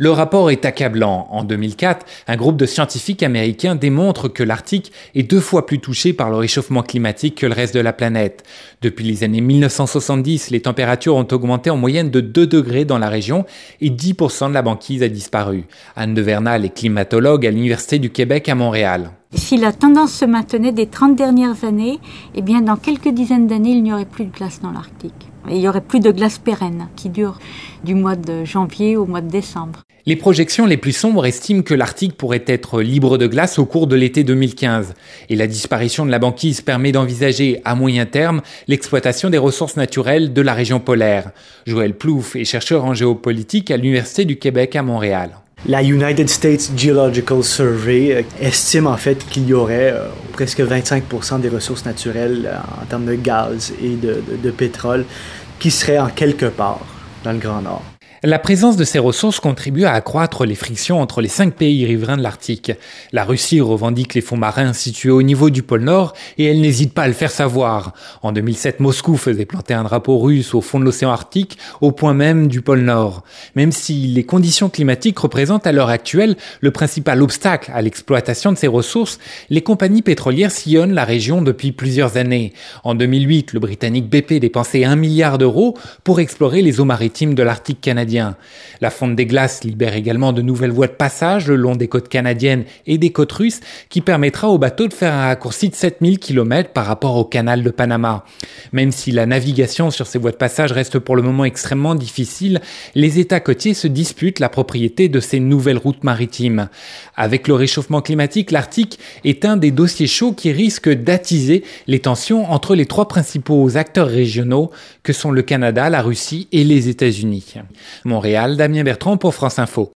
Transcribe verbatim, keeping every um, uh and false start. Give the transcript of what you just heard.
Le rapport est accablant. En deux mille quatre, un groupe de scientifiques américains démontre que l'Arctique est deux fois plus touché par le réchauffement climatique que le reste de la planète. Depuis les années mille neuf cent soixante-dix, les températures ont augmenté en moyenne de deux degrés dans la région et dix pour cent de la banquise a disparu. Anne de Vernal est climatologue à l'Université du Québec à Montréal. Si la tendance se maintenait des trente dernières années, eh bien dans quelques dizaines d'années, il n'y aurait plus de glace dans l'Arctique. Et il n'y aurait plus de glace pérenne qui dure du mois de janvier au mois de décembre. Les projections les plus sombres estiment que l'Arctique pourrait être libre de glace au cours de l'été deux mille quinze. Et la disparition de la banquise permet d'envisager à moyen terme l'exploitation des ressources naturelles de la région polaire. Joël Plouffe est chercheur en géopolitique à l'Université du Québec à Montréal. La United States Geological Survey estime en fait qu'il y aurait euh, presque vingt-cinq pour cent des ressources naturelles euh, en termes de gaz et de, de, de pétrole qui seraient en quelque part dans le Grand Nord. La présence de ces ressources contribue à accroître les frictions entre les cinq pays riverains de l'Arctique. La Russie revendique les fonds marins situés au niveau du pôle Nord et elle n'hésite pas à le faire savoir. En deux mille sept, Moscou faisait planter un drapeau russe au fond de l'océan Arctique, au point même du pôle Nord. Même si les conditions climatiques représentent à l'heure actuelle le principal obstacle à l'exploitation de ces ressources, les compagnies pétrolières sillonnent la région depuis plusieurs années. En deux mille huit, le Britannique B P dépensait un milliard d'euros pour explorer les eaux maritimes de l'Arctique canadien. La fonte des glaces libère également de nouvelles voies de passage le long des côtes canadiennes et des côtes russes qui permettra aux bateaux de faire un raccourci de sept mille kilomètres par rapport au canal de Panama. Même si la navigation sur ces voies de passage reste pour le moment extrêmement difficile, les États côtiers se disputent la propriété de ces nouvelles routes maritimes. Avec le réchauffement climatique, l'Arctique est un des dossiers chauds qui risque d'attiser les tensions entre les trois principaux acteurs régionaux que sont le Canada, la Russie et les États-Unis. Montréal, Damien Bertrand pour France Info.